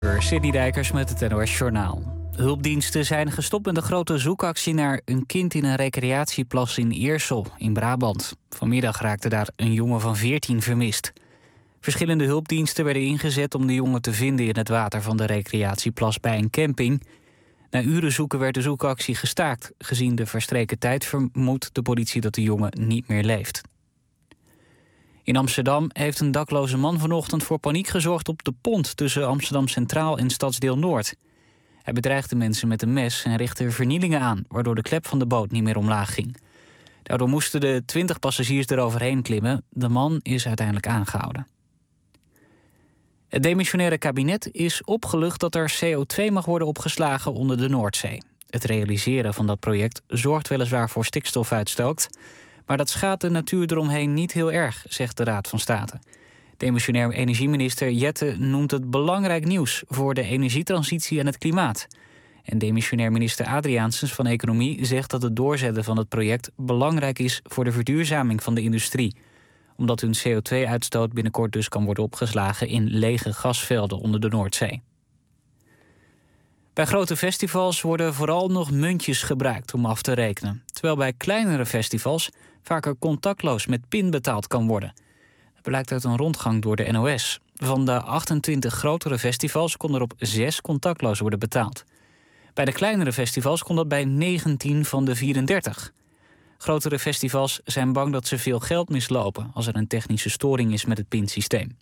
Sidney Dijkers met het NOS Journaal. Hulpdiensten zijn gestopt met een grote zoekactie naar een kind in een recreatieplas in Eersel in Brabant. Vanmiddag raakte daar een jongen van 14 vermist. Verschillende hulpdiensten werden ingezet om de jongen te vinden in het water van de recreatieplas bij een camping. Na uren zoeken werd de zoekactie gestaakt. Gezien de verstreken tijd vermoedt de politie dat de jongen niet meer leeft. In Amsterdam heeft een dakloze man vanochtend voor paniek gezorgd op de pont tussen Amsterdam Centraal en Stadsdeel Noord. Hij bedreigde mensen met een mes en richtte vernielingen aan, waardoor de klep van de boot niet meer omlaag ging. Daardoor moesten de 20 passagiers eroverheen klimmen. De man is uiteindelijk aangehouden. Het demissionaire kabinet is opgelucht dat er CO2 mag worden opgeslagen onder de Noordzee. Het realiseren van dat project zorgt weliswaar voor stikstofuitstoot, maar dat schaadt de natuur eromheen niet heel erg, zegt de Raad van State. Demissionair energieminister Jette noemt het belangrijk nieuws voor de energietransitie en het klimaat. En demissionair minister Adriaansens van Economie zegt dat het doorzetten van het project belangrijk is voor de verduurzaming van de industrie, omdat hun CO2-uitstoot binnenkort dus kan worden opgeslagen in lege gasvelden onder de Noordzee. Bij grote festivals worden vooral nog muntjes gebruikt om af te rekenen, terwijl bij kleinere festivals vaker contactloos met PIN betaald kan worden. Dat blijkt uit een rondgang door de NOS. Van de 28 grotere festivals kon er op 6 contactloos worden betaald. Bij de kleinere festivals kon dat bij 19 van de 34. Grotere festivals zijn bang dat ze veel geld mislopen als er een technische storing is met het PIN-systeem.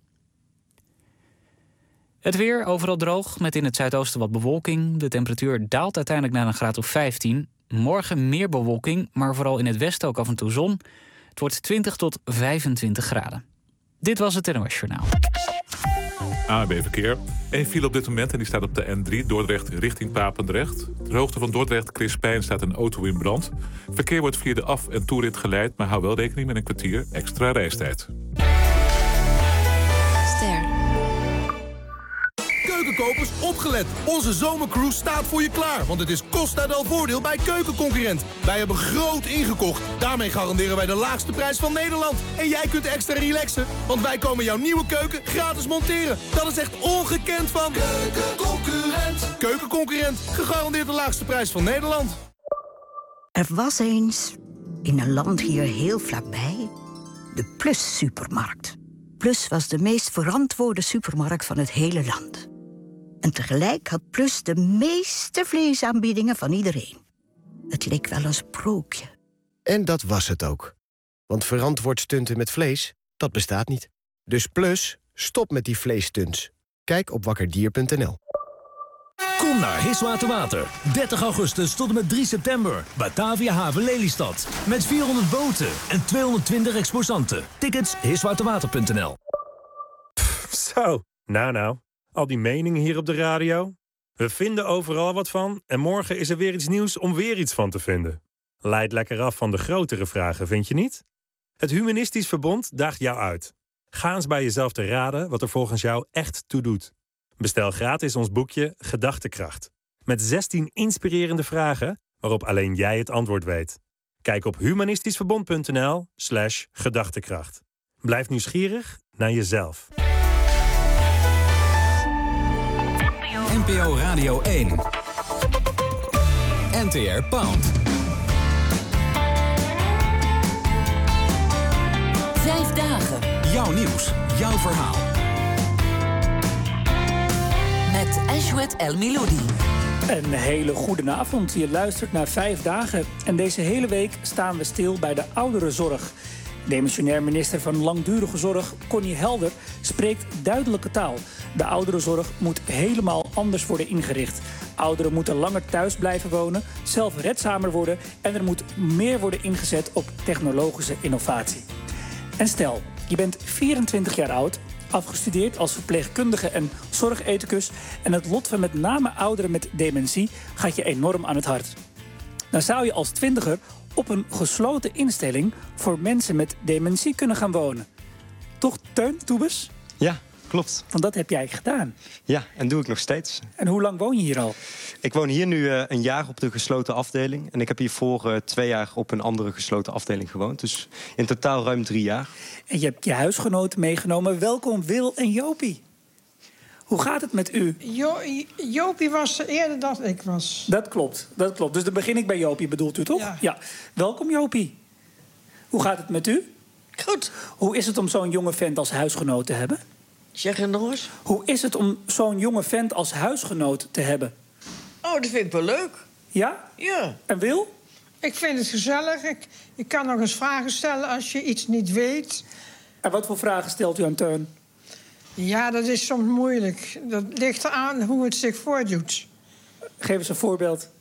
Het weer overal droog, met in het zuidoosten wat bewolking. De temperatuur daalt uiteindelijk naar een graad of 15. Morgen meer bewolking, maar vooral in het westen ook af en toe zon. Het wordt 20 tot 25 graden. Dit was het NOS Journaal. ANWB Verkeer. Eén file op dit moment en die staat op de N3 Dordrecht richting Papendrecht. Ter hoogte van Dordrecht-Crispijn staat een auto in brand. Verkeer wordt via de af- en toerit geleid, maar hou wel rekening met een kwartier extra reistijd. Keukenkopers, opgelet! Onze zomercruise staat voor je klaar, want het is Costa del Voordeel bij Keukenconcurrent. Wij hebben groot ingekocht. Daarmee garanderen wij de laagste prijs van Nederland. En jij kunt extra relaxen, want wij komen jouw nieuwe keuken gratis monteren. Dat is echt ongekend van Keukenconcurrent. Keukenconcurrent, gegarandeerd de laagste prijs van Nederland. Er was eens, in een land hier heel vlakbij, de Plus supermarkt. Plus was de meest verantwoorde supermarkt van het hele land. En tegelijk had Plus de meeste vleesaanbiedingen van iedereen. Het leek wel een sprookje. En dat was het ook. Want verantwoord stunten met vlees, dat bestaat niet. Dus Plus, stop met die vleesstunts. Kijk op wakkerdier.nl. Kom naar Hiswaterwater. 30 augustus tot en met 3 september. Batavia Haven Lelystad. Met 400 boten en 220 exposanten. Tickets hiswaterwater.nl. Zo, nou. Al die meningen hier op de radio. We vinden overal wat van en morgen is er weer iets nieuws om weer iets van te vinden. Leidt lekker af van de grotere vragen, vind je niet? Het Humanistisch Verbond daagt jou uit. Ga eens bij jezelf te raden wat er volgens jou echt toe doet. Bestel gratis ons boekje Gedachtekracht. Met 16 inspirerende vragen waarop alleen jij het antwoord weet. Kijk op humanistischverbond.nl/gedachtekracht. Blijf nieuwsgierig naar jezelf. NPO Radio 1. NTR Pound. 5 dagen. Jouw nieuws, jouw verhaal. Met Ashwet El Miloudi. Een hele goede avond. Je luistert naar 5 dagen. En deze hele week staan we stil bij de ouderenzorg. Demissionair minister van Langdurige Zorg, Connie Helder, spreekt duidelijke taal. De ouderenzorg moet helemaal anders worden ingericht. Ouderen moeten langer thuis blijven wonen, zelfredzamer worden en er moet meer worden ingezet op technologische innovatie. En stel, je bent 24 jaar oud, afgestudeerd als verpleegkundige en zorgethicus en het lot van met name ouderen met dementie gaat je enorm aan het hart. Dan zou je als 20er op een gesloten instelling voor mensen met dementie kunnen gaan wonen. Toch, Teun Toebes? Ja, klopt. Want dat heb jij gedaan. Ja, en doe ik nog steeds. En hoe lang woon je hier al? Ik woon hier nu een jaar op de gesloten afdeling. En ik heb hiervoor 2 jaar op een andere gesloten afdeling gewoond. Dus in totaal ruim 3 jaar. En je hebt je huisgenoten meegenomen. Welkom, Wil en Jopie. Hoe gaat het met u? Jopie was eerder dan ik was. Dat klopt. Dus dan begin ik bij Jopie, bedoelt u toch? Ja. Welkom, Jopie. Hoe gaat het met u? Goed. Hoe is het om zo'n jonge vent als huisgenoot te hebben? Zeg je nog eens? Hoe is het om zo'n jonge vent als huisgenoot te hebben? Oh, dat vind ik wel leuk. Ja? Ja. En Wil? Ik vind het gezellig. Ik kan nog eens vragen stellen als je iets niet weet. En wat voor vragen stelt u aan Teun? Ja, dat is soms moeilijk. Dat ligt eraan hoe het zich voordoet. Geef eens een voorbeeld.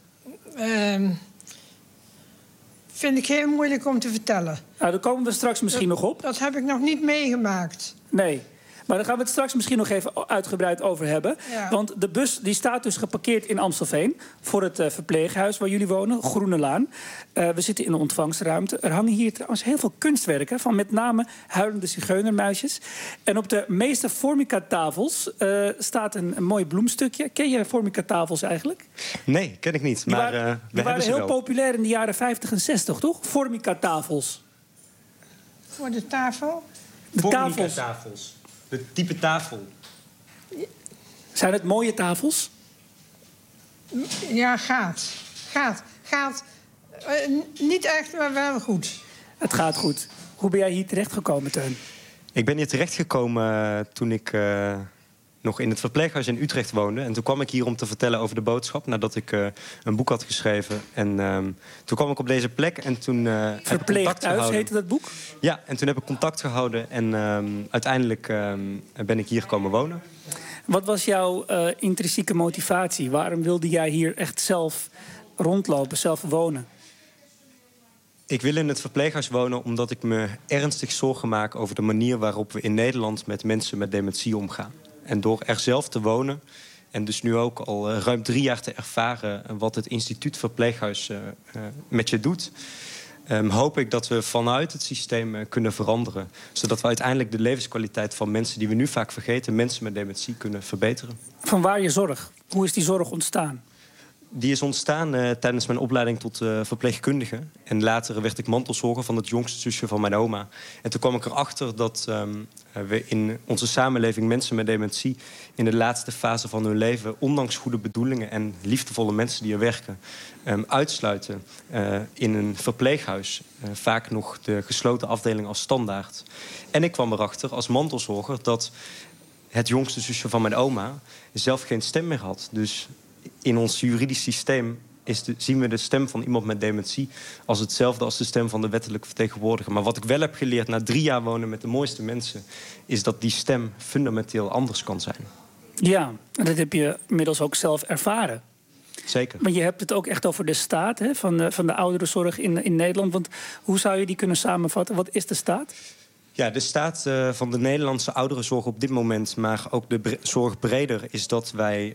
Vind ik heel moeilijk om te vertellen. Nou, daar komen we straks misschien nog op. Dat heb ik nog niet meegemaakt. Nee. Maar daar gaan we het straks misschien nog even uitgebreid over hebben. Ja. Want de bus die staat dus geparkeerd in Amstelveen... voor het verpleeghuis waar jullie wonen, Groene Laan. We zitten in de ontvangstruimte. Er hangen hier trouwens heel veel kunstwerken... van met name huilende zigeunermuisjes. En op de meeste Formica-tafels staat een mooi bloemstukje. Ken je Formica-tafels eigenlijk? Nee, ken ik niet. Maar die waren heel populair in de jaren 50 en 60, toch? Formica-tafels. Voor de tafel? De tafels. De type tafel. Zijn het mooie tafels? Ja, gaat. Niet echt, maar wel goed. Het gaat goed. Hoe ben jij hier terechtgekomen, Teun? Ik ben hier terechtgekomen toen ik nog in het verpleeghuis in Utrecht woonde. En toen kwam ik hier om te vertellen over de boodschap... nadat ik een boek had geschreven. En toen kwam ik op deze plek en toen Verpleeghuis heette dat boek? Ja, en toen heb ik contact gehouden. En uiteindelijk ben ik hier komen wonen. Wat was jouw intrinsieke motivatie? Waarom wilde jij hier echt zelf rondlopen, zelf wonen? Ik wil in het verpleeghuis wonen omdat ik me ernstig zorgen maak... over de manier waarop we in Nederland met mensen met dementie omgaan. En door er zelf te wonen en dus nu ook al ruim 3 jaar te ervaren... wat het instituut verpleeghuis met je doet... hoop ik dat we vanuit het systeem kunnen veranderen. Zodat we uiteindelijk de levenskwaliteit van mensen... die we nu vaak vergeten, mensen met dementie, kunnen verbeteren. Vanwaar je zorg? Hoe is die zorg ontstaan? Die is ontstaan tijdens mijn opleiding tot verpleegkundige. En later werd ik mantelzorger van het jongste zusje van mijn oma. En toen kwam ik erachter dat we in onze samenleving mensen met dementie... in de laatste fase van hun leven, ondanks goede bedoelingen... en liefdevolle mensen die er werken, uitsluiten in een verpleeghuis. Vaak nog de gesloten afdeling als standaard. En ik kwam erachter als mantelzorger dat het jongste zusje van mijn oma... zelf geen stem meer had. Dus in ons juridisch systeem zien we de stem van iemand met dementie... als hetzelfde als de stem van de wettelijke vertegenwoordiger. Maar wat ik wel heb geleerd na 3 jaar wonen met de mooiste mensen... is dat die stem fundamenteel anders kan zijn. Ja, en dat heb je inmiddels ook zelf ervaren. Zeker. Maar je hebt het ook echt over de staat van de ouderenzorg in Nederland. Want hoe zou je die kunnen samenvatten? Wat is de staat? Ja, de staat van de Nederlandse ouderenzorg op dit moment... maar ook de zorg breder, is dat wij...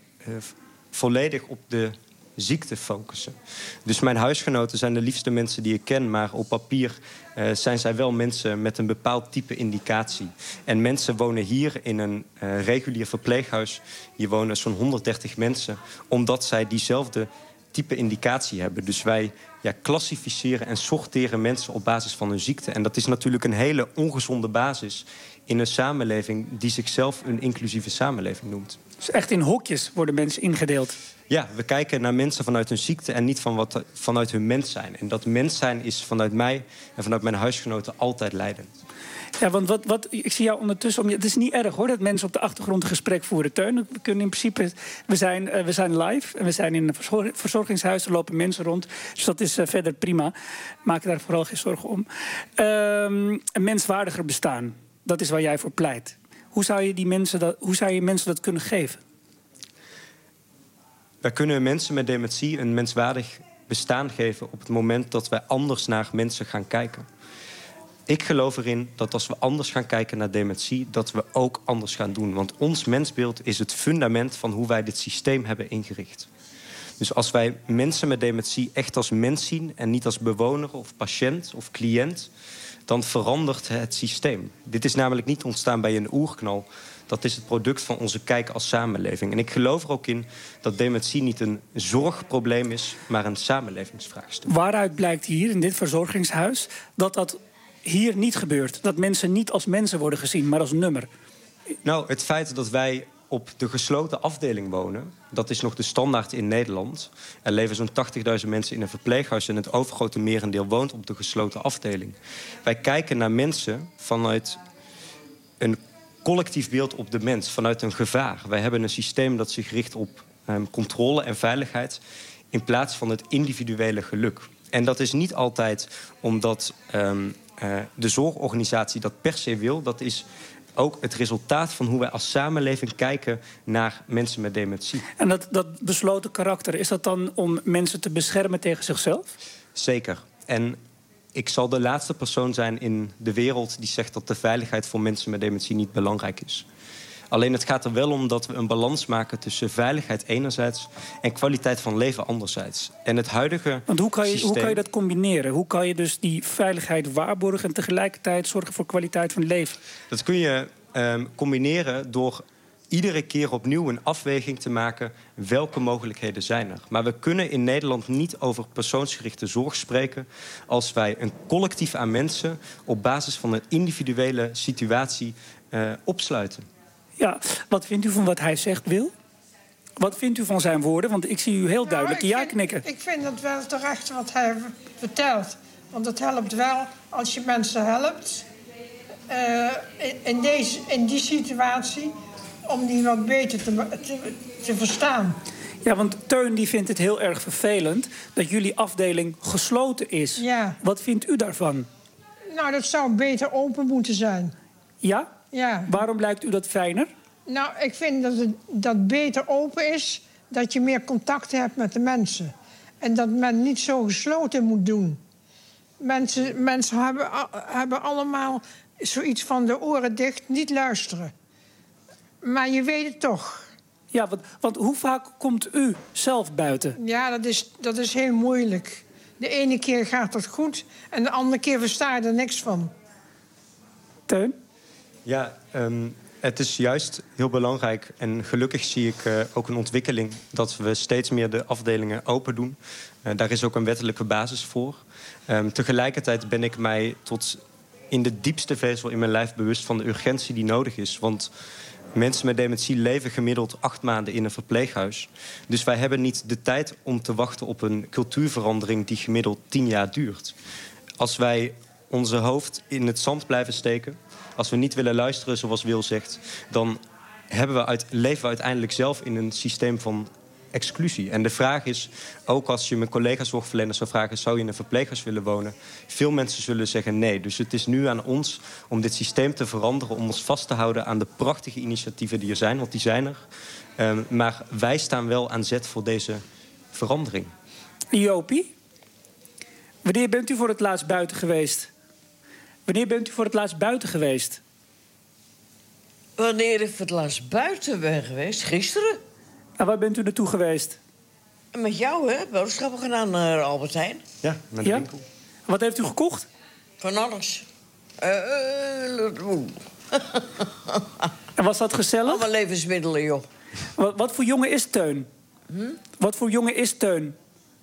volledig op de ziekte focussen. Dus mijn huisgenoten zijn de liefste mensen die ik ken... maar op papier zijn zij wel mensen met een bepaald type indicatie. En mensen wonen hier in een regulier verpleeghuis. Hier wonen zo'n 130 mensen... omdat zij diezelfde type indicatie hebben. Dus wij klassificeren en sorteren mensen op basis van hun ziekte. En dat is natuurlijk een hele ongezonde basis... in een samenleving die zichzelf een inclusieve samenleving noemt. Dus echt in hokjes worden mensen ingedeeld? Ja, we kijken naar mensen vanuit hun ziekte en niet vanuit hun mens zijn. En dat mens zijn is vanuit mij en vanuit mijn huisgenoten altijd leidend. Ja, want ik zie jou ondertussen... Het is niet erg, hoor, dat mensen op de achtergrond een gesprek voeren. Teun, we kunnen in principe... We zijn live en we zijn in een verzorgingshuis. Er lopen mensen rond, dus dat is verder prima. Maak daar vooral geen zorgen om. Een menswaardiger bestaan, dat is waar jij voor pleit. Hoe zou je mensen dat kunnen geven? Wij kunnen mensen met dementie een menswaardig bestaan geven... op het moment dat wij anders naar mensen gaan kijken. Ik geloof erin dat als we anders gaan kijken naar dementie... dat we ook anders gaan doen. Want ons mensbeeld is het fundament van hoe wij dit systeem hebben ingericht. Dus als wij mensen met dementie echt als mens zien... en niet als bewoner of patiënt of cliënt... dan verandert het systeem. Dit is namelijk niet ontstaan bij een oerknal. Dat is het product van onze kijk als samenleving. En ik geloof er ook in dat dementie niet een zorgprobleem is... maar een samenlevingsvraagstuk. Waaruit blijkt hier, in dit verzorgingshuis... dat hier niet gebeurt? Dat mensen niet als mensen worden gezien, maar als nummer? Nou, het feit dat wij op de gesloten afdeling wonen, dat is nog de standaard in Nederland. Er leven zo'n 80.000 mensen in een verpleeghuis en het overgrote merendeel woont op de gesloten afdeling. Wij kijken naar mensen vanuit een collectief beeld op de mens, vanuit een gevaar. Wij hebben een systeem dat zich richt op controle en veiligheid in plaats van het individuele geluk. En dat is niet altijd omdat de zorgorganisatie dat per se wil. Dat is ook het resultaat van hoe wij als samenleving kijken naar mensen met dementie. En dat besloten karakter, is dat dan om mensen te beschermen tegen zichzelf? Zeker. En ik zal de laatste persoon zijn in de wereld die zegt dat de veiligheid voor mensen met dementie niet belangrijk is. Alleen het gaat er wel om dat we een balans maken tussen veiligheid enerzijds en kwaliteit van leven anderzijds. En het huidige Want hoe kan je dat combineren? Hoe kan je dus die veiligheid waarborgen en tegelijkertijd zorgen voor kwaliteit van leven? Dat kun je combineren door iedere keer opnieuw een afweging te maken welke mogelijkheden zijn er. Maar we kunnen in Nederland niet over persoonsgerichte zorg spreken als wij een collectief aan mensen op basis van een individuele situatie opsluiten. Ja, wat vindt u van wat hij zegt, Wil? Wat vindt u van zijn woorden? Want ik zie u heel duidelijk ja knikken. Ik vind het wel terecht wat hij vertelt. Want het helpt wel als je mensen helpt in die situatie om die wat beter te verstaan. Ja, want Teun die vindt het heel erg vervelend dat jullie afdeling gesloten is. Ja. Wat vindt u daarvan? Nou, dat zou beter open moeten zijn. Ja? Ja. Waarom lijkt u dat fijner? Nou, ik vind dat beter open is, dat je meer contact hebt met de mensen. En dat men niet zo gesloten moet doen. Mensen hebben allemaal zoiets van de oren dicht, niet luisteren. Maar je weet het toch. Ja, want hoe vaak komt u zelf buiten? Ja, dat is heel moeilijk. De ene keer gaat het goed en de andere keer versta je er niks van. Teun? Ja, het is juist heel belangrijk en gelukkig zie ik ook een ontwikkeling dat we steeds meer de afdelingen open doen. Daar is ook een wettelijke basis voor. Tegelijkertijd ben ik mij tot in de diepste vezel in mijn lijf bewust van de urgentie die nodig is. Want mensen met dementie leven gemiddeld 8 maanden in een verpleeghuis. Dus wij hebben niet de tijd om te wachten op een cultuurverandering die gemiddeld 10 jaar duurt. Als wij onze hoofd in het zand blijven steken, als we niet willen luisteren zoals Wil zegt, dan leven we uiteindelijk zelf in een systeem van exclusie. En de vraag is, ook als je mijn collega-zorgverleners zou vragen, zou je in een verpleeghuis willen wonen? Veel mensen zullen zeggen nee. Dus het is nu aan ons om dit systeem te veranderen, om ons vast te houden aan de prachtige initiatieven die er zijn, want die zijn er. Maar wij staan wel aan zet voor deze verandering. Jopie, wanneer bent u voor het laatst buiten geweest? Wanneer bent u voor het laatst buiten geweest? Wanneer ik voor het laatst buiten ben geweest? Gisteren. En waar bent u naartoe geweest? Met jou, hè? Boodschappen gedaan naar Albert Heijn. Ja, naar de winkel. Wat heeft u gekocht? Van alles. En was dat gezellig? Allemaal levensmiddelen, joh. Wat voor jongen is Teun? Wat voor jongen is Teun?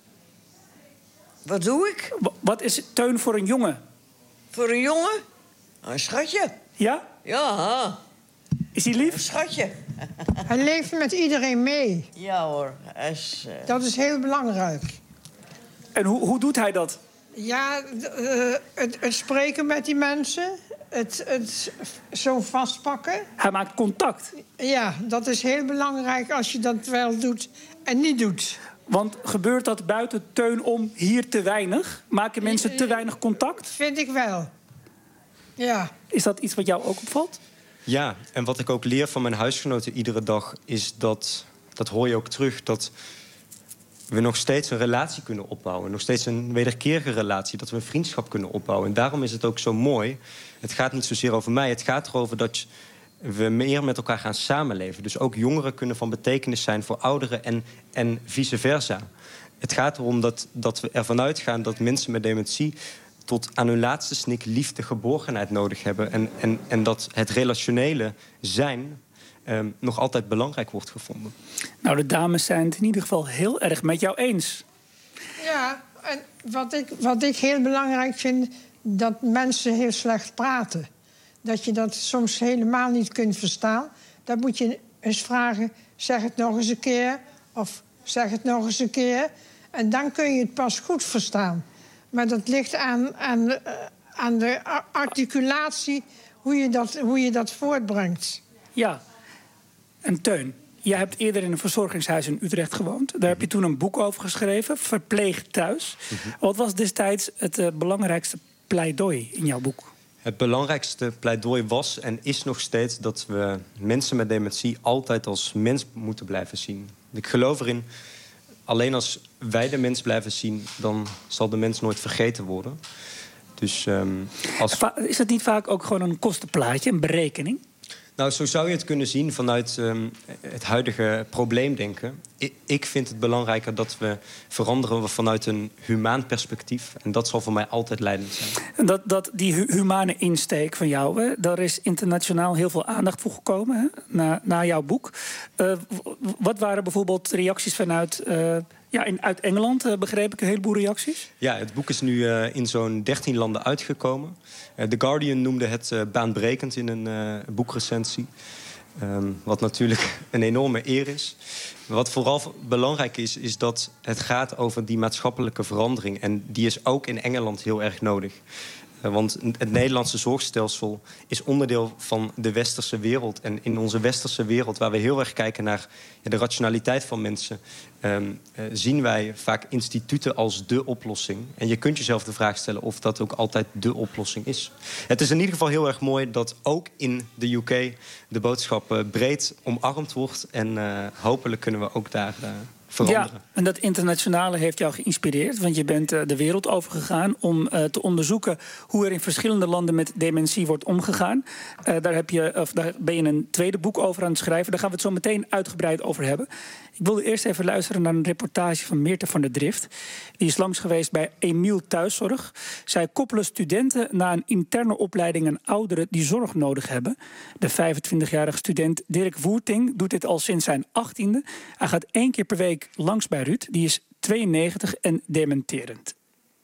Wat doe ik? Wat is Teun voor een jongen? Voor een jongen? Een schatje. Ja? Ja. Is hij lief? Een schatje. Hij leeft met iedereen mee. Ja hoor. Dat is heel belangrijk. En hoe doet hij dat? Ja, het spreken met die mensen. Het zo vastpakken. Hij maakt contact. Ja, dat is heel belangrijk als je dat wel doet en niet doet. Want gebeurt dat buiten Teun om hier te weinig? Maken mensen te weinig contact? Vind ik wel. Ja. Is dat iets wat jou ook opvalt? Ja, en wat ik ook leer van mijn huisgenoten iedere dag is dat hoor je ook terug, dat we nog steeds een relatie kunnen opbouwen. Nog steeds een wederkerige relatie, dat we een vriendschap kunnen opbouwen. En daarom is het ook zo mooi. Het gaat niet zozeer over mij, het gaat erover dat we meer met elkaar gaan samenleven. Dus ook jongeren kunnen van betekenis zijn voor ouderen en vice versa. Het gaat erom dat we ervan uitgaan dat mensen met dementie tot aan hun laatste snik liefde, geborgenheid nodig hebben. En dat het relationele zijn nog altijd belangrijk wordt gevonden. Nou, de dames zijn het in ieder geval heel erg met jou eens. Ja, en wat ik heel belangrijk vind, dat mensen heel slecht praten. Dat je dat soms helemaal niet kunt verstaan. Dat moet je is vragen, zeg het nog eens een keer. Of zeg het nog eens een keer. En dan kun je het pas goed verstaan. Maar dat ligt aan de articulatie, hoe je dat voortbrengt. Ja, en Teun, jij hebt eerder in een verzorgingshuis in Utrecht gewoond. Daar heb je toen een boek over geschreven, Verpleegd thuis. Wat was destijds het belangrijkste pleidooi in jouw boek? Het belangrijkste pleidooi was en is nog steeds dat we mensen met dementie altijd als mens moeten blijven zien. Ik geloof erin, alleen als wij de mens blijven zien, dan zal de mens nooit vergeten worden. Dus, Is het niet vaak ook gewoon een kostenplaatje, een berekening? Nou, zo zou je het kunnen zien vanuit het huidige probleemdenken. Ik vind het belangrijker dat we veranderen vanuit een humaan perspectief. En dat zal voor mij altijd leidend zijn. Die humane insteek van jou, hè, daar is internationaal heel veel aandacht voor gekomen, hè, na jouw boek. Wat waren bijvoorbeeld reacties vanuit... uit Engeland begreep ik een heleboel reacties. Ja, het boek is nu in zo'n 13 landen uitgekomen. The Guardian noemde het baanbrekend in een boekrecensie. Wat natuurlijk een enorme eer is. Wat vooral belangrijk is dat het gaat over die maatschappelijke verandering. En die is ook in Engeland heel erg nodig. Want het Nederlandse zorgstelsel is onderdeel van de westerse wereld. En in onze westerse wereld, waar we heel erg kijken naar de rationaliteit van mensen, zien wij vaak instituten als dé oplossing. En je kunt jezelf de vraag stellen of dat ook altijd dé oplossing is. Het is in ieder geval heel erg mooi dat ook in de UK de boodschap breed omarmd wordt. En hopelijk kunnen we ook daar veranderen. Ja, en dat internationale heeft jou geïnspireerd. Want je bent de wereld overgegaan om te onderzoeken hoe er in verschillende landen met dementie wordt omgegaan. Daar ben je een tweede boek over aan het schrijven. Daar gaan we het zo meteen uitgebreid over hebben. Ik wilde eerst even luisteren naar een reportage van Meerte van der Drift. Die is langs geweest bij Emiel Thuiszorg. Zij koppelen studenten na een interne opleiding aan ouderen die zorg nodig hebben. De 25-jarige student Dirk Woerting doet dit al sinds zijn 18e. Hij gaat 1 keer per week langs bij Ruud. Die is 92 en dementerend.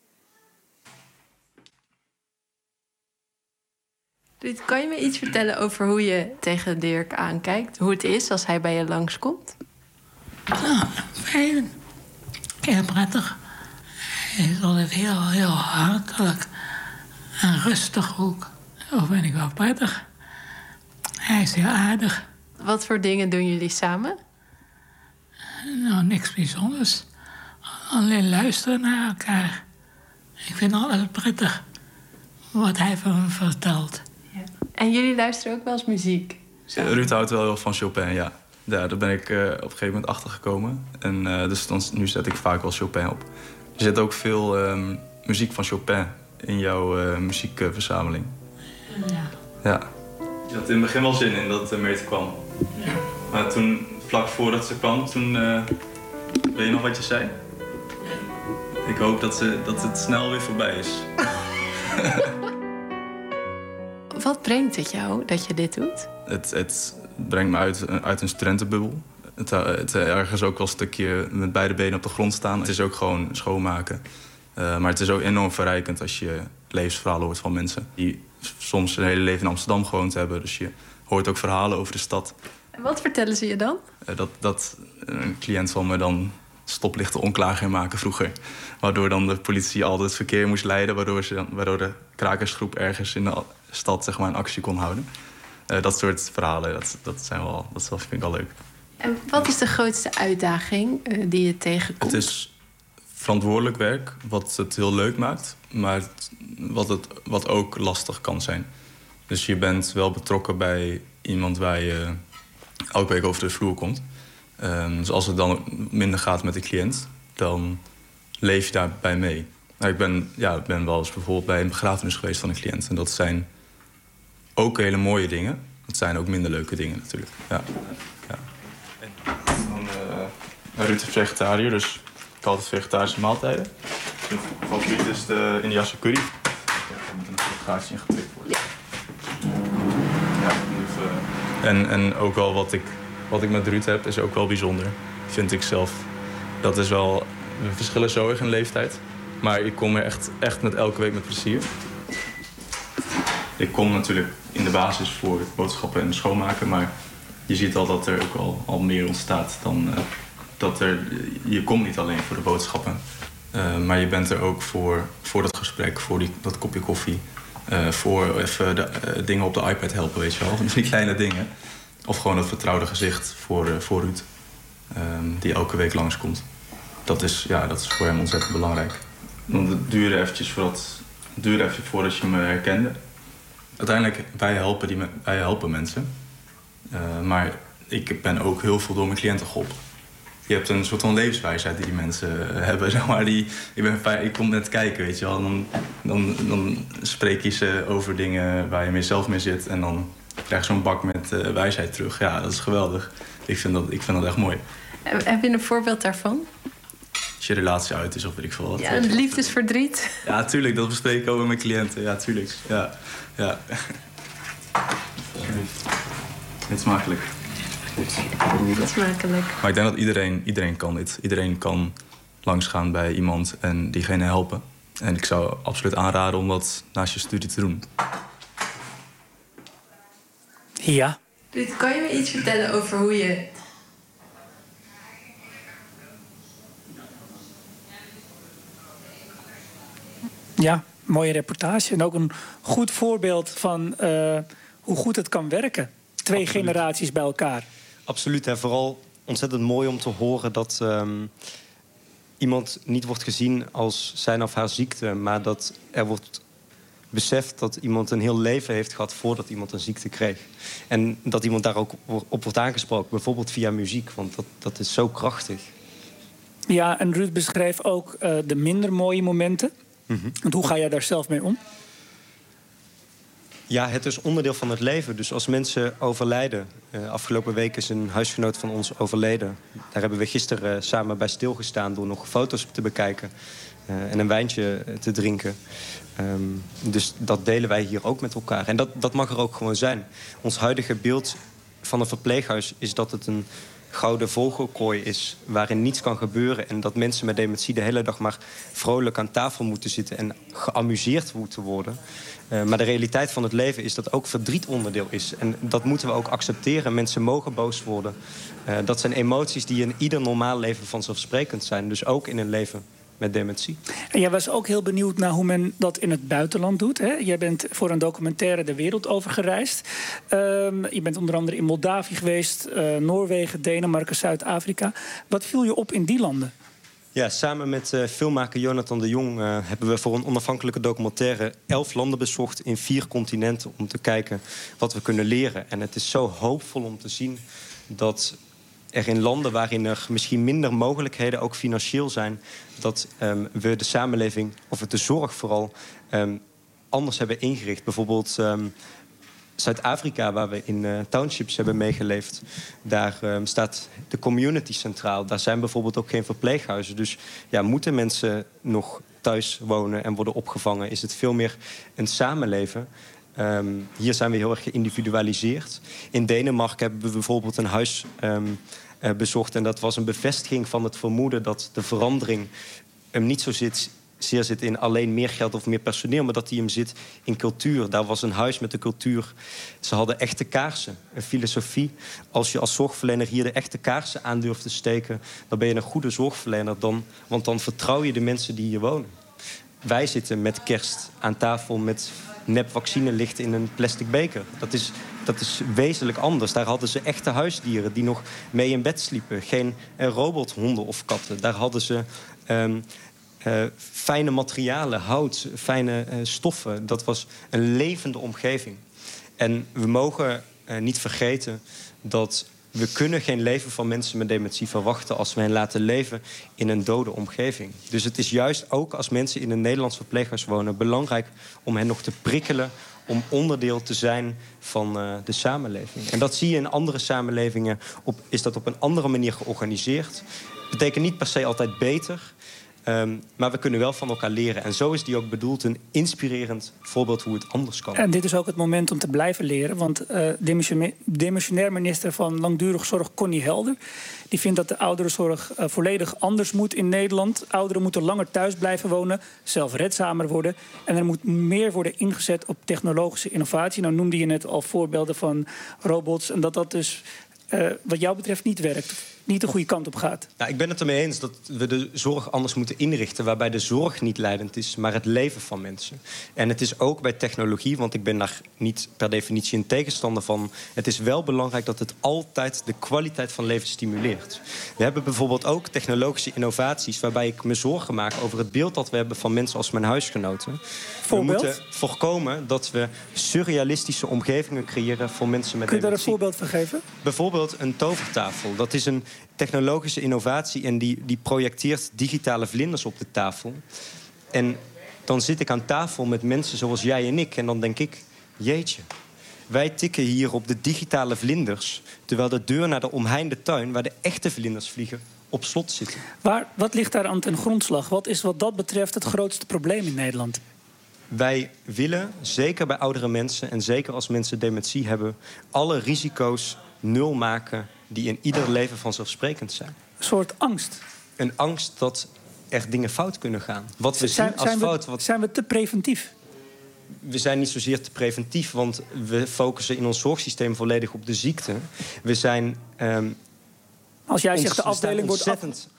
Ruud, kan je me iets vertellen over hoe je tegen Dirk aankijkt? Hoe het is als hij bij je langskomt? Nou, fijn. Heel prettig. Hij is altijd heel hartelijk en rustig ook. Dat vind ik wel prettig. Hij is heel aardig. Wat voor dingen doen jullie samen? Nou, niks bijzonders. Alleen luisteren naar elkaar. Ik vind alles prettig wat hij van me vertelt. Ja. En jullie luisteren ook wel eens muziek? Ruud houdt wel heel van Chopin, ja. Ja, daar ben ik op een gegeven moment achter gekomen. En dus nu zet ik vaak wel Chopin op. Er zit ook veel muziek van Chopin in jouw muziekverzameling. Ja. Je had in het begin wel zin in dat Meerte kwam. Ja. Maar toen, vlak voordat ze kwam, toen... weet je nog wat je zei? Ik hoop dat het snel weer voorbij is. Wat brengt het jou dat je dit doet? Het brengt me uit een studentenbubbel. Het ergens ook wel een stukje met beide benen op de grond staan. Het is ook gewoon schoonmaken. Maar het is ook enorm verrijkend als je levensverhalen hoort van mensen die soms een hele leven in Amsterdam gewoond hebben. Dus je hoort ook verhalen over de stad. En wat vertellen ze je dan? Dat een cliënt van me dan stoplichten onklaar ging maken vroeger. Waardoor dan de politie altijd het verkeer moest leiden. Waardoor de krakersgroep ergens in de stad zeg maar, een actie kon houden. Dat soort verhalen, dat vind ik wel leuk. En wat is de grootste uitdaging die je tegenkomt? Het is verantwoordelijk werk, wat het heel leuk maakt. Maar wat ook lastig kan zijn. Dus je bent wel betrokken bij iemand waar je elke week over de vloer komt. Dus als het dan minder gaat met de cliënt, dan leef je daarbij mee. Nou, ik ben wel eens bijvoorbeeld bij een begrafenis geweest van een cliënt. En dat zijn ook hele mooie dingen. Het zijn ook minder leuke dingen natuurlijk. Ja. Ruud is vegetariër, dus ik had altijd vegetarische maaltijden. Mijn favoriet is de Indiase curry. Ja, met een gaatje in geprikt wordt. Ja, en ook wel wat ik met Ruud heb, is ook wel bijzonder. Vind ik zelf. Dat is wel... We verschillen zo erg in leeftijd. Maar ik kom er echt met elke week met plezier. Ik kom natuurlijk in de basis voor boodschappen en schoonmaken, maar je ziet al dat er ook al meer ontstaat dan je komt niet alleen voor de boodschappen. Maar je bent er ook voor dat gesprek, voor dat kopje koffie. Voor even de dingen op de iPad helpen, weet je wel. Die kleine dingen. Of gewoon het vertrouwde gezicht voor Ruud. Die elke week langskomt. Dat is voor hem ontzettend belangrijk. Want het duurde eventjes voordat je me herkende. Uiteindelijk, wij helpen mensen. Maar ik ben ook heel veel door mijn cliënten geholpen. Je hebt een soort van levenswijsheid die mensen hebben, zeg maar. Ik kom net kijken, weet je wel. Dan spreek je ze over dingen waar je mee zelf mee zit. En dan krijg je zo'n bak met wijsheid terug. Ja, dat is geweldig. Ik vind dat echt mooi. Heb je een voorbeeld daarvan? Als je relatie uit is of weet ik veel wat. Ja, een liefdesverdriet. Ja, tuurlijk. Dat bespreek ik ook met mijn cliënten. Ja, tuurlijk. Ja. Eet smakelijk. Goed. Smakelijk. Maar ik denk dat iedereen kan dit. Iedereen kan langsgaan bij iemand en diegene helpen. En ik zou absoluut aanraden om dat naast je studie te doen. Ja. Ruud, kan je me iets vertellen over hoe je... Ja, mooie reportage. En ook een goed voorbeeld van hoe goed het kan werken. 2 generaties bij elkaar. Absoluut. En vooral ontzettend mooi om te horen dat iemand niet wordt gezien als zijn of haar ziekte. Maar dat er wordt beseft dat iemand een heel leven heeft gehad voordat iemand een ziekte kreeg. En dat iemand daar ook op wordt aangesproken. Bijvoorbeeld via muziek, want dat is zo krachtig. Ja, en Ruud beschrijft ook de minder mooie momenten. Want hoe ga jij daar zelf mee om? Ja, het is onderdeel van het leven. Dus als mensen overlijden... afgelopen week is een huisgenoot van ons overleden. Daar hebben we gisteren samen bij stilgestaan... door nog foto's te bekijken en een wijntje te drinken. Dus dat delen wij hier ook met elkaar. En dat mag er ook gewoon zijn. Ons huidige beeld van een verpleeghuis is dat het een gouden vogelkooi is... waarin niets kan gebeuren... en dat mensen met dementie de hele dag maar vrolijk aan tafel moeten zitten... en geamuseerd moeten worden. Maar de realiteit van het leven is dat ook verdriet onderdeel is. En dat moeten we ook accepteren. Mensen mogen boos worden. Dat zijn emoties die in ieder normaal leven vanzelfsprekend zijn. Dus ook in een leven met dementie. En jij was ook heel benieuwd naar hoe men dat in het buitenland doet. Hè? Jij bent voor een documentaire de wereld over gereisd. Je bent onder andere in Moldavië geweest, Noorwegen, Denemarken, Zuid-Afrika. Wat viel je op in die landen? Ja, samen met filmmaker Jonathan de Jong hebben we voor een onafhankelijke documentaire 11 landen bezocht in 4 continenten om te kijken wat we kunnen leren. En het is zo hoopvol om te zien dat er in landen waarin er misschien minder mogelijkheden, ook financieel zijn, dat we de samenleving, of de zorg vooral, anders hebben ingericht. Bijvoorbeeld Zuid-Afrika, waar we in townships hebben meegeleefd. Daar staat de community centraal. Daar zijn bijvoorbeeld ook geen verpleeghuizen. Dus ja, moeten mensen nog thuis wonen en worden opgevangen? Is het veel meer een samenleven? Hier zijn we heel erg geïndividualiseerd. In Denemarken hebben we bijvoorbeeld een huis bezocht. En dat was een bevestiging van het vermoeden dat de verandering hem niet zo zeer zit in alleen meer geld of meer personeel, maar dat die hem zit in cultuur. Daar was een huis met de cultuur. Ze hadden echte kaarsen, een filosofie. Als je als zorgverlener hier de echte kaarsen aan durft te steken, dan ben je een goede zorgverlener. Want dan vertrouw je de mensen die hier wonen. Wij zitten met kerst aan tafel met nep vaccinelicht in een plastic beker. Dat is wezenlijk anders. Daar hadden ze echte huisdieren die nog mee in bed sliepen. Geen robothonden of katten. Daar hadden ze fijne materialen, hout, fijne stoffen. Dat was een levende omgeving. En we mogen niet vergeten dat we kunnen geen leven van mensen met dementie verwachten als we hen laten leven in een dode omgeving. Dus het is juist ook als mensen in een Nederlands verpleeghuis wonen belangrijk om hen nog te prikkelen om onderdeel te zijn van de samenleving. En dat zie je in andere samenlevingen, is dat op een andere manier georganiseerd. Betekent niet per se altijd beter, maar we kunnen wel van elkaar leren. En zo is die ook bedoeld, een inspirerend voorbeeld hoe het anders kan. En dit is ook het moment om te blijven leren. Want demissionair minister van Langdurige Zorg, Connie Helder, die vindt dat de ouderenzorg volledig anders moet in Nederland. Ouderen moeten langer thuis blijven wonen, zelfredzamer worden. En er moet meer worden ingezet op technologische innovatie. Nou noemde je net al voorbeelden van robots. En dat dus wat jou betreft niet werkt. Niet de goede kant op gaat. Nou, ik ben het ermee eens dat we de zorg anders moeten inrichten, waarbij de zorg niet leidend is, maar het leven van mensen. En het is ook bij technologie, want ik ben daar niet per definitie een tegenstander van. Het is wel belangrijk dat het altijd de kwaliteit van leven stimuleert. We hebben bijvoorbeeld ook technologische innovaties waarbij ik me zorgen maak over het beeld dat we hebben van mensen als mijn huisgenoten. Voorbeeld? We moeten voorkomen dat we surrealistische omgevingen creëren voor mensen met Kun je daar een dementie. voorbeeld van geven? Bijvoorbeeld een tovertafel. Dat is een technologische innovatie en die projecteert digitale vlinders op de tafel. En dan zit ik aan tafel met mensen zoals jij en ik en dan denk ik, jeetje, wij tikken hier op de digitale vlinders, terwijl de deur naar de omheinde tuin, waar de echte vlinders vliegen, op slot zit. Wat ligt daar aan ten grondslag? Wat is wat dat betreft het grootste probleem in Nederland? Wij willen, zeker bij oudere mensen en zeker als mensen dementie hebben, alle risico's nul maken die in ieder leven vanzelfsprekend zijn. Een soort angst. Een angst dat er dingen fout kunnen gaan. Wat we zien als fout. Zijn we te preventief? We zijn niet zozeer te preventief, want we focussen in ons zorgsysteem volledig op de ziekte. We zijn als jij zegt de afdeling wordt ontzettend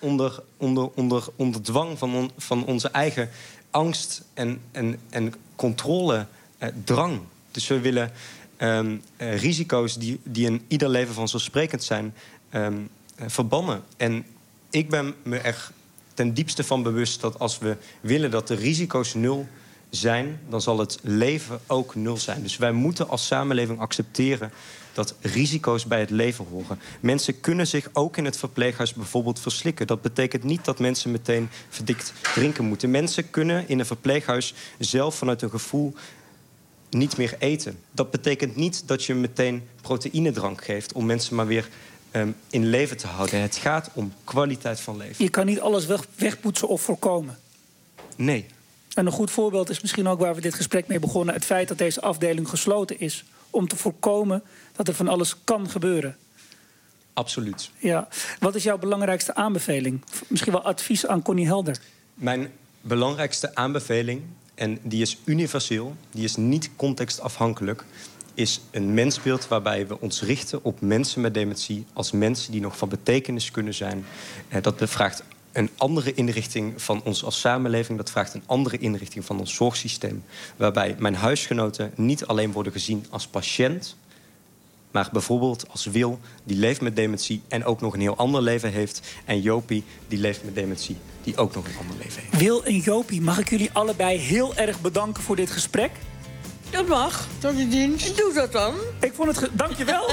onder dwang van onze eigen angst en controledrang. Dus we willen risico's die in ieder leven vanzelfsprekend zijn, verbannen. En ik ben me er ten diepste van bewust dat als we willen dat de risico's nul zijn, dan zal het leven ook nul zijn. Dus wij moeten als samenleving accepteren dat risico's bij het leven horen. Mensen kunnen zich ook in het verpleeghuis bijvoorbeeld verslikken. Dat betekent niet dat mensen meteen verdikt drinken moeten. Mensen kunnen in een verpleeghuis zelf vanuit een gevoel niet meer eten. Dat betekent niet dat je meteen proteïnedrank geeft om mensen maar weer in leven te houden. Het gaat om kwaliteit van leven. Je kan niet alles wegpoetsen of voorkomen. Nee. En een goed voorbeeld is misschien ook waar we dit gesprek mee begonnen, het feit dat deze afdeling gesloten is om te voorkomen dat er van alles kan gebeuren. Absoluut. Ja. Wat is jouw belangrijkste aanbeveling? Misschien wel advies aan Connie Helder. Mijn belangrijkste aanbeveling, en die is universeel, die is niet contextafhankelijk, is een mensbeeld waarbij we ons richten op mensen met dementie als mensen die nog van betekenis kunnen zijn. Dat vraagt een andere inrichting van ons als samenleving. Dat vraagt een andere inrichting van ons zorgsysteem. Waarbij mijn huisgenoten niet alleen worden gezien als patiënt, maar bijvoorbeeld als Wil, die leeft met dementie en ook nog een heel ander leven heeft. En Jopie, die leeft met dementie, die ook nog een ander leven heeft. Wil en Jopie, mag ik jullie allebei heel erg bedanken voor dit gesprek? Dat mag. Tot je dienst. Doe dat dan. Ik vond het... Dankjewel.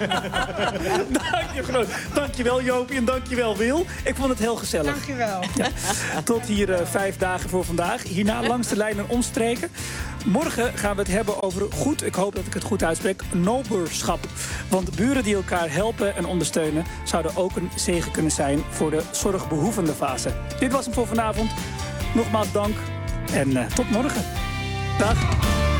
Dankjewel Jopie en dankjewel Wil. Ik vond het heel gezellig. Dankjewel. Ja. Tot hier 5 dagen voor vandaag. Hierna langs de lijn en omstreken. Morgen gaan we het hebben over goed, ik hoop dat ik het goed uitspreek, noberschap. Want buren die elkaar helpen en ondersteunen zouden ook een zegen kunnen zijn voor de zorgbehoevende fase. Dit was hem voor vanavond. Nogmaals dank en tot morgen. Dag.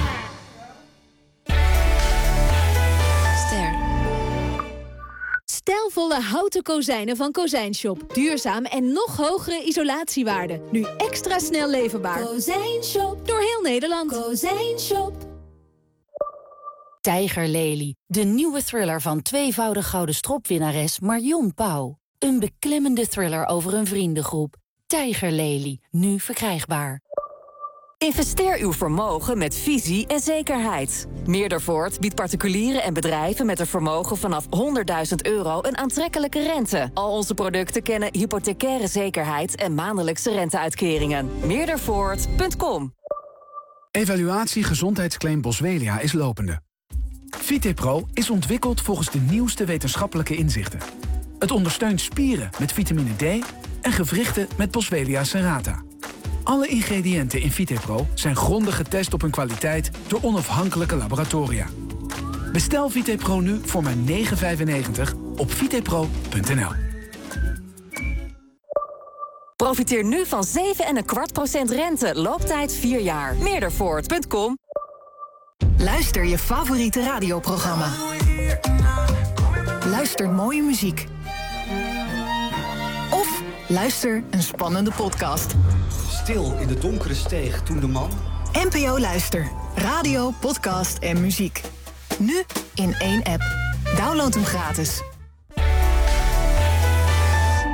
Stijlvolle houten kozijnen van Kozijnshop. Duurzaam en nog hogere isolatiewaarde. Nu extra snel leverbaar. Kozijnshop. Door heel Nederland. Kozijnshop. Tijgerlelie. De nieuwe thriller van tweevoudig gouden stropwinnares Marion Pauw. Een beklemmende thriller over een vriendengroep. Tijgerlelie. Nu verkrijgbaar. Investeer uw vermogen met visie en zekerheid. Meerdervoort biedt particulieren en bedrijven met een vermogen vanaf €100.000 een aantrekkelijke rente. Al onze producten kennen hypothecaire zekerheid en maandelijkse renteuitkeringen. Meerdervoort.com. Evaluatie gezondheidsclaim Boswellia is lopende. VitePro is ontwikkeld volgens de nieuwste wetenschappelijke inzichten. Het ondersteunt spieren met vitamine D en gewrichten met Boswellia serrata. Alle ingrediënten in VitePro zijn grondig getest op hun kwaliteit door onafhankelijke laboratoria. Bestel VitePro nu voor maar €9,95 op vitepro.nl. Profiteer nu van 7,25% rente. Looptijd 4 jaar. Meerdervoort.com. Luister je favoriete radioprogramma. Luister mooie muziek. Of luister een spannende podcast. Stil in de donkere steeg toen de man... NPO Luister. Radio, podcast en muziek. Nu in 1 app. Download hem gratis.